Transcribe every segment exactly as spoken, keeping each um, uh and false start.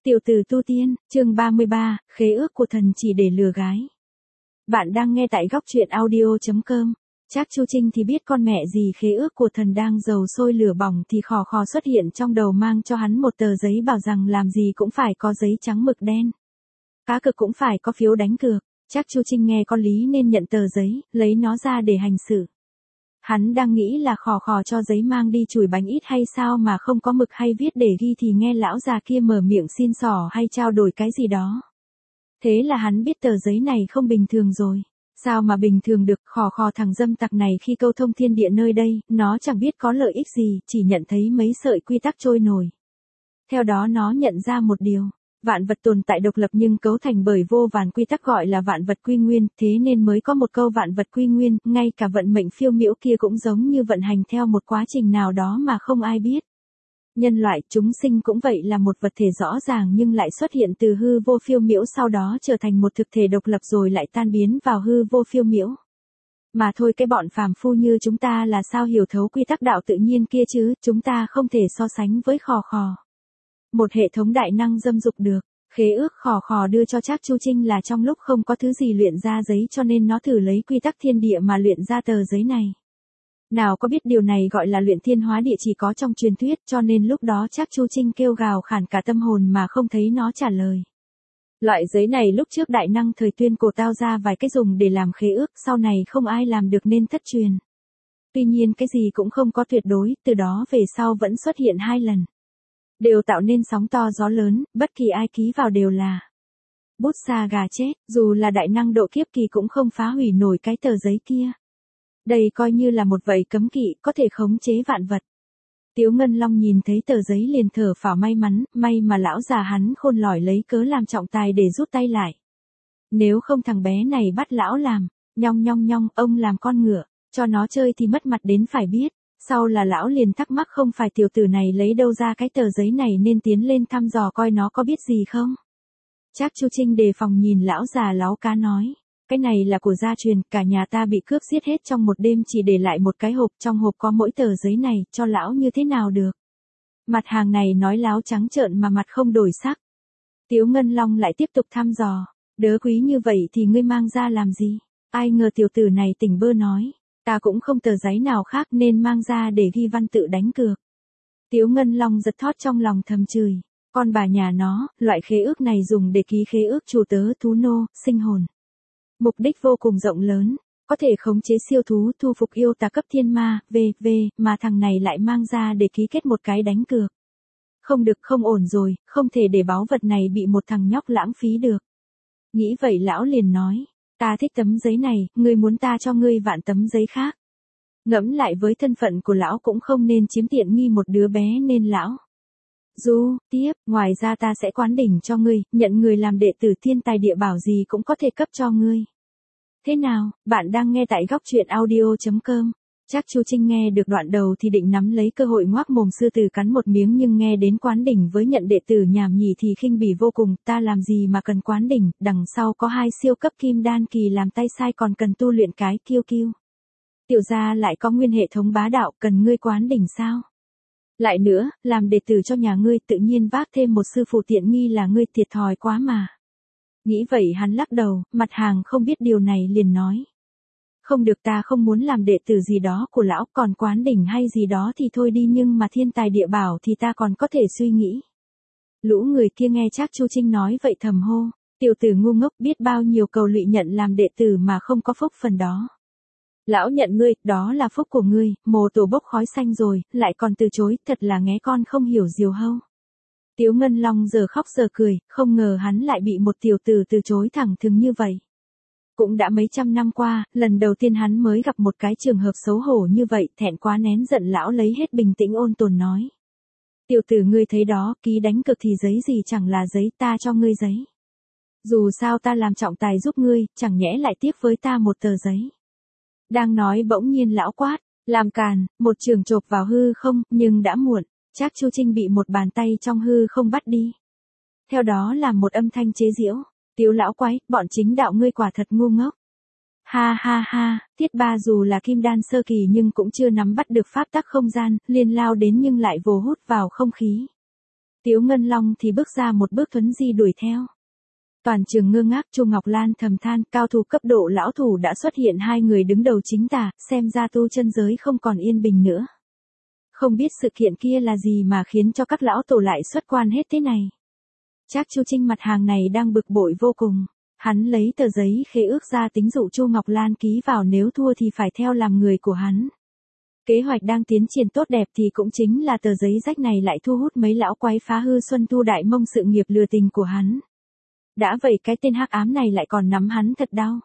Tiểu tử tu tiên, chương ba mươi ba, khế ước của thần chỉ để lừa gái. Bạn đang nghe tại góc truyện audio chấm com. Trác Chu Trinh thì biết con mẹ gì khế ước của thần đang dầu sôi lửa bỏng thì khò khò xuất hiện trong đầu mang cho hắn một tờ giấy bảo rằng làm gì cũng phải có giấy trắng mực đen. Cá cược cũng phải có phiếu đánh cược. Trác Chu Trinh nghe có lý nên nhận tờ giấy, lấy nó ra để hành xử. Hắn đang nghĩ là khò khò cho giấy mang đi chùi bánh ít hay sao mà không có mực hay viết để ghi thì nghe lão già kia mở miệng xin xỏ hay trao đổi cái gì đó. Thế là hắn biết tờ giấy này không bình thường rồi. Sao mà bình thường được, khò khò thằng dâm tặc này khi câu thông thiên địa nơi đây, nó chẳng biết có lợi ích gì, chỉ nhận thấy mấy sợi quy tắc trôi nổi. Theo đó nó nhận ra một điều. Vạn vật tồn tại độc lập nhưng cấu thành bởi vô vàn quy tắc gọi là vạn vật quy nguyên, thế nên mới có một câu vạn vật quy nguyên, ngay cả vận mệnh phiêu miễu kia cũng giống như vận hành theo một quá trình nào đó mà không ai biết. Nhân loại, chúng sinh cũng vậy, là một vật thể rõ ràng nhưng lại xuất hiện từ hư vô phiêu miễu, sau đó trở thành một thực thể độc lập rồi lại tan biến vào hư vô phiêu miễu. Mà thôi, cái bọn phàm phu như chúng ta là sao hiểu thấu quy tắc đạo tự nhiên kia chứ, chúng ta không thể so sánh với khò khò. Một hệ thống đại năng dâm dục được. Khế ước khò khò đưa cho Trác Chu Trinh là trong lúc không có thứ gì luyện ra giấy cho nên nó thử lấy quy tắc thiên địa mà luyện ra tờ giấy này. Nào có biết điều này gọi là luyện thiên hóa địa chỉ có trong truyền thuyết, cho nên lúc đó Trác Chu Trinh kêu gào khản cả tâm hồn mà không thấy nó trả lời. Loại giấy này lúc trước đại năng thời tuyên cổ tao ra vài cái dùng để làm khế ước, sau này không ai làm được nên thất truyền. Tuy nhiên cái gì cũng không có tuyệt đối, từ đó về sau vẫn xuất hiện hai lần. Đều tạo nên sóng to gió lớn, bất kỳ ai ký vào đều là bút sa gà chết, dù là đại năng độ kiếp kỳ cũng không phá hủy nổi cái tờ giấy kia. Đây coi như là một vảy cấm kỵ, có thể khống chế vạn vật. Tiếu Ngân Long nhìn thấy tờ giấy liền thở phào may mắn, may mà lão già hắn khôn lỏi lấy cớ làm trọng tài để rút tay lại. Nếu không thằng bé này bắt lão làm, nhong nhong nhong, ông làm con ngựa, cho nó chơi thì mất mặt đến phải biết. Sau là lão liền thắc mắc không phải tiểu tử này lấy đâu ra cái tờ giấy này nên tiến lên thăm dò coi nó có biết gì không. Trác Chu Trinh đề phòng nhìn lão già láo cá nói, cái này là của gia truyền, cả nhà ta bị cướp giết hết trong một đêm chỉ để lại một cái hộp, trong hộp có mỗi tờ giấy này, cho lão như thế nào được. Mặt hàng này nói láo trắng trợn mà mặt không đổi sắc. Tiếu Ngân Long lại tiếp tục thăm dò, đớ quý như vậy thì ngươi mang ra làm gì? Ai ngờ tiểu tử này tỉnh bơ nói, ta cũng không tờ giấy nào khác nên mang ra để ghi văn tự đánh cược. Tiếu Ngân Long giật thót trong lòng thầm chửi, con bà nhà nó, loại khế ước này dùng để ký khế ước chủ tớ, thú nô, sinh hồn. Mục đích vô cùng rộng lớn, có thể khống chế siêu thú, thu phục yêu tà cấp thiên ma, vân vân, mà thằng này lại mang ra để ký kết một cái đánh cược. Không được, không ổn rồi, không thể để báu vật này bị một thằng nhóc lãng phí được. Nghĩ vậy lão liền nói, ta thích tấm giấy này, ngươi muốn ta cho ngươi vạn tấm giấy khác. Ngẫm lại với thân phận của lão cũng không nên chiếm tiện nghi một đứa bé nên lão Du, tiếp, ngoài ra ta sẽ quán đỉnh cho ngươi, nhận người làm đệ tử thiên tài địa bảo gì cũng có thể cấp cho ngươi. Thế nào, bạn đang nghe tại góc truyện audio chấm com. Trác Chu Trinh nghe được đoạn đầu thì định nắm lấy cơ hội ngoác mồm sư tử cắn một miếng, nhưng nghe đến quán đỉnh với nhận đệ tử nhảm nhỉ thì khinh bỉ vô cùng, ta làm gì mà cần quán đỉnh, đằng sau có hai siêu cấp kim đan kỳ làm tay sai còn cần tu luyện cái kiêu kiêu. Tiểu gia lại có nguyên hệ thống bá đạo, cần ngươi quán đỉnh sao? Lại nữa, làm đệ tử cho nhà ngươi tự nhiên vác thêm một sư phụ tiện nghi là ngươi thiệt thòi quá mà. Nghĩ vậy hắn lắc đầu, mặt hàng không biết điều này liền nói. Không được, ta không muốn làm đệ tử gì đó của lão, còn quán đỉnh hay gì đó thì thôi đi, nhưng mà thiên tài địa bảo thì ta còn có thể suy nghĩ. Lũ người kia nghe Trác Chu Trinh nói vậy thầm hô, tiểu tử ngu ngốc, biết bao nhiêu cầu lụy nhận làm đệ tử mà không có phúc phần đó. Lão nhận ngươi, đó là phúc của ngươi, mồ tổ bốc khói xanh rồi, lại còn từ chối, thật là nghé con không hiểu diều hâu. Tiếu Ngân Long giờ khóc giờ cười, không ngờ hắn lại bị một tiểu tử từ chối thẳng thừng như vậy. Cũng đã mấy trăm năm qua, lần đầu tiên hắn mới gặp một cái trường hợp xấu hổ như vậy, thẹn quá nén giận lão lấy hết bình tĩnh ôn tồn nói. Tiểu tử ngươi thấy đó, ký đánh cược thì giấy gì chẳng là giấy, ta cho ngươi giấy. Dù sao ta làm trọng tài giúp ngươi, chẳng nhẽ lại tiếc với ta một tờ giấy. Đang nói bỗng nhiên lão quát, làm càn, một trường chộp vào hư không, nhưng đã muộn, Trác Chu Trinh bị một bàn tay trong hư không bắt đi. Theo đó là một âm thanh chế giễu, Tiếu lão quái, bọn chính đạo ngươi quả thật ngu ngốc. Ha ha ha, Tiết Ba dù là kim đan sơ kỳ nhưng cũng chưa nắm bắt được pháp tắc không gian, liền lao đến nhưng lại vồ hút vào không khí. Tiếu Ngân Long thì bước ra một bước thuấn di đuổi theo. Toàn trường ngơ ngác, Chu Ngọc Lan thầm than, cao thủ cấp độ lão thủ đã xuất hiện hai người đứng đầu chính tà, xem ra tu chân giới không còn yên bình nữa. Không biết sự kiện kia là gì mà khiến cho các lão tổ lại xuất quan hết thế này. Trác Chu Trinh mặt hàng này đang bực bội vô cùng. Hắn lấy tờ giấy khế ước ra tính dụ Chu Ngọc Lan ký vào, nếu thua thì phải theo làm người của hắn. Kế hoạch đang tiến triển tốt đẹp thì cũng chính là tờ giấy rách này lại thu hút mấy lão quái phá hư Xuân Tu Đại Mông sự nghiệp lừa tình của hắn. Đã vậy cái tên hắc ám này lại còn nắm hắn thật đau.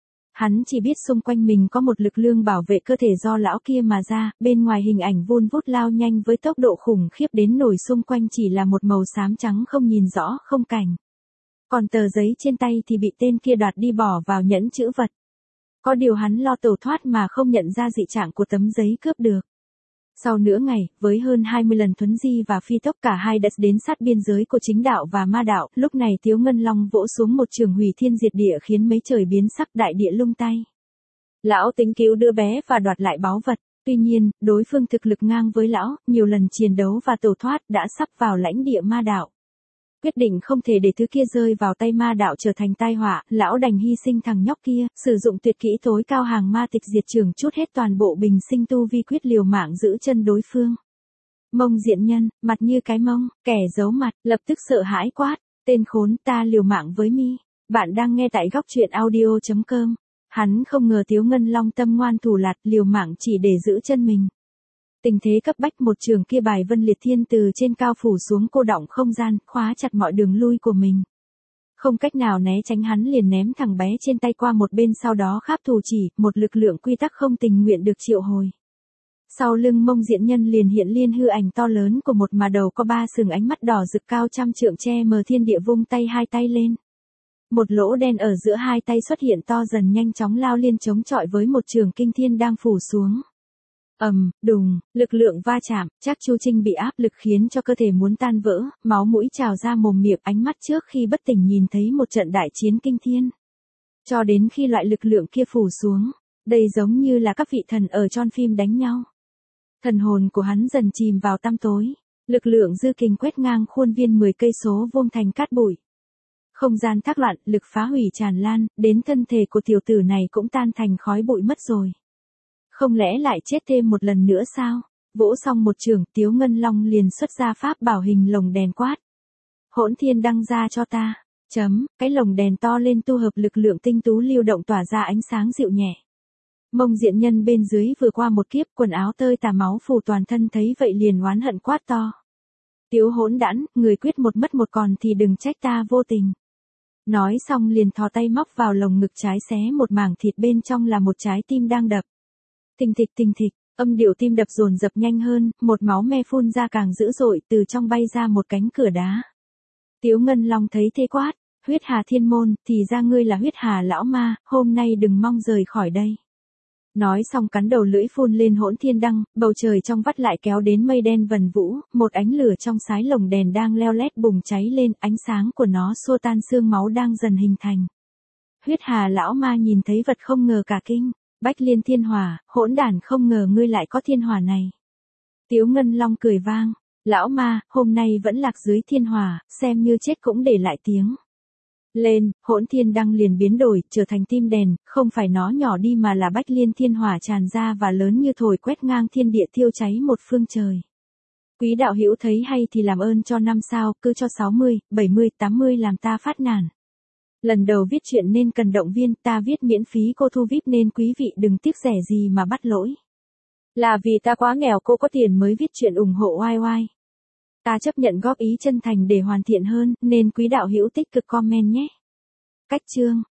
Hắn chỉ biết xung quanh mình có một lực lượng bảo vệ cơ thể do lão kia mà ra, bên ngoài hình ảnh vun vút lao nhanh với tốc độ khủng khiếp đến nổi xung quanh chỉ là một màu xám trắng không nhìn rõ không cảnh. Còn tờ giấy trên tay thì bị tên kia đoạt đi bỏ vào nhẫn chữ vật. Có điều hắn lo tẩu thoát mà không nhận ra dị trạng của tấm giấy cướp được. Sau nửa ngày, với hơn hai mươi lần thuấn di và phi tốc, cả hai đã đến sát biên giới của chính đạo và ma đạo. Lúc này Tiếu Ngân Long vỗ xuống một trường hủy thiên diệt địa khiến mấy trời biến sắc, đại địa lung tay. Lão tính cứu đứa bé và đoạt lại báu vật. Tuy nhiên, đối phương thực lực ngang với lão, nhiều lần chiến đấu và tẩu thoát đã sắp vào lãnh địa ma đạo. Quyết định không thể để thứ kia rơi vào tay ma đạo trở thành tai họa, lão đành hy sinh thằng nhóc kia, sử dụng tuyệt kỹ tối cao hàng ma tịch diệt trường, chút hết toàn bộ bình sinh tu vi, quyết liều mạng giữ chân đối phương. Mông Diện Nhân, mặt như cái mông, kẻ giấu mặt, lập tức sợ hãi quát, tên khốn, ta liều mạng với mi. Bạn đang nghe tại góc truyện audio chấm com. Hắn không ngờ Tiếu Ngân Long tâm ngoan thủ lạt, liều mạng chỉ để giữ chân mình. Tình thế cấp bách, một trường kia bài vân liệt thiên từ trên cao phủ xuống, cô đọng không gian, khóa chặt mọi đường lui của mình. Không cách nào né tránh, hắn liền ném thằng bé trên tay qua một bên, sau đó kháp thủ chỉ, một lực lượng quy tắc không tình nguyện được triệu hồi. Sau lưng Mông Diện Nhân liền hiện liên hư ảnh to lớn của một mà đầu có ba sừng, ánh mắt đỏ rực, cao trăm trượng, che mờ thiên địa, vung tay hai tay lên. Một lỗ đen ở giữa hai tay xuất hiện to dần, nhanh chóng lao liên chống chọi với một trường kinh thiên đang phủ xuống. Ầm, um, đùng, lực lượng va chạm, Trác Chu Trinh bị áp lực khiến cho cơ thể muốn tan vỡ, máu mũi trào ra mồm miệng, ánh mắt trước khi bất tỉnh nhìn thấy một trận đại chiến kinh thiên. Cho đến khi loại lực lượng kia phủ xuống, đây giống như là các vị thần ở trong phim đánh nhau. Thần hồn của hắn dần chìm vào tăm tối, lực lượng dư kình quét ngang khuôn viên mười cây số vuông thành cát bụi. Không gian thác loạn, lực phá hủy tràn lan, đến thân thể của tiểu tử này cũng tan thành khói bụi mất rồi. Không lẽ lại chết thêm một lần nữa sao? Vỗ xong một trường, Tiếu Ngân Long liền xuất ra pháp bảo hình lồng đèn quát. Hỗn thiên đăng ra cho ta. Chấm, cái lồng đèn to lên, tu hợp lực lượng tinh tú lưu động tỏa ra ánh sáng dịu nhẹ. Mông Diện Nhân bên dưới vừa qua một kiếp, quần áo tơi tả, máu phủ toàn thân, thấy vậy liền oán hận quát to. Tiếu hỗn đản, người quyết một mất một còn thì đừng trách ta vô tình. Nói xong liền thò tay móc vào lồng ngực trái, xé một mảng thịt, bên trong là một trái tim đang đập. Thình thịch thình thịch, âm điệu tim đập dồn dập nhanh hơn, một máu me phun ra càng dữ dội, từ trong bay ra một cánh cửa đá. Tiếu Ngân Long thấy thế quát, Huyết Hà Thiên Môn, thì ra ngươi là Huyết Hà lão ma, hôm nay đừng mong rời khỏi đây. Nói xong cắn đầu lưỡi phun lên hỗn thiên đăng, bầu trời trong vắt lại kéo đến mây đen vần vũ, một ánh lửa trong sái lồng đèn đang leo lét bùng cháy lên, ánh sáng của nó xua tan xương máu đang dần hình thành. Huyết Hà lão ma nhìn thấy vật không ngờ cả kinh. Bách Liên Thiên Hỏa, hỗn đản, không ngờ ngươi lại có thiên hỏa này. Tiếu Ngân Long cười vang, lão ma, hôm nay vẫn lạc dưới thiên hỏa, xem như chết cũng để lại tiếng. Lên, hỗn thiên đăng liền biến đổi, trở thành tim đèn, không phải nó nhỏ đi mà là Bách Liên Thiên Hỏa tràn ra và lớn như thổi quét ngang thiên địa, thiêu cháy một phương trời. Quý đạo hữu thấy hay thì làm ơn cho năm sao, cứ cho sáu mươi, bảy mươi, tám mươi làm ta phát nản. Lần đầu viết chuyện nên cần động viên, ta viết miễn phí cô thu víp nên quý vị đừng tiếc rẻ gì mà bắt lỗi. Là vì ta quá nghèo cô có tiền mới viết chuyện ủng hộ oai oai. Ta chấp nhận góp ý chân thành để hoàn thiện hơn, nên quý đạo hữu tích cực comment nhé. Cách chương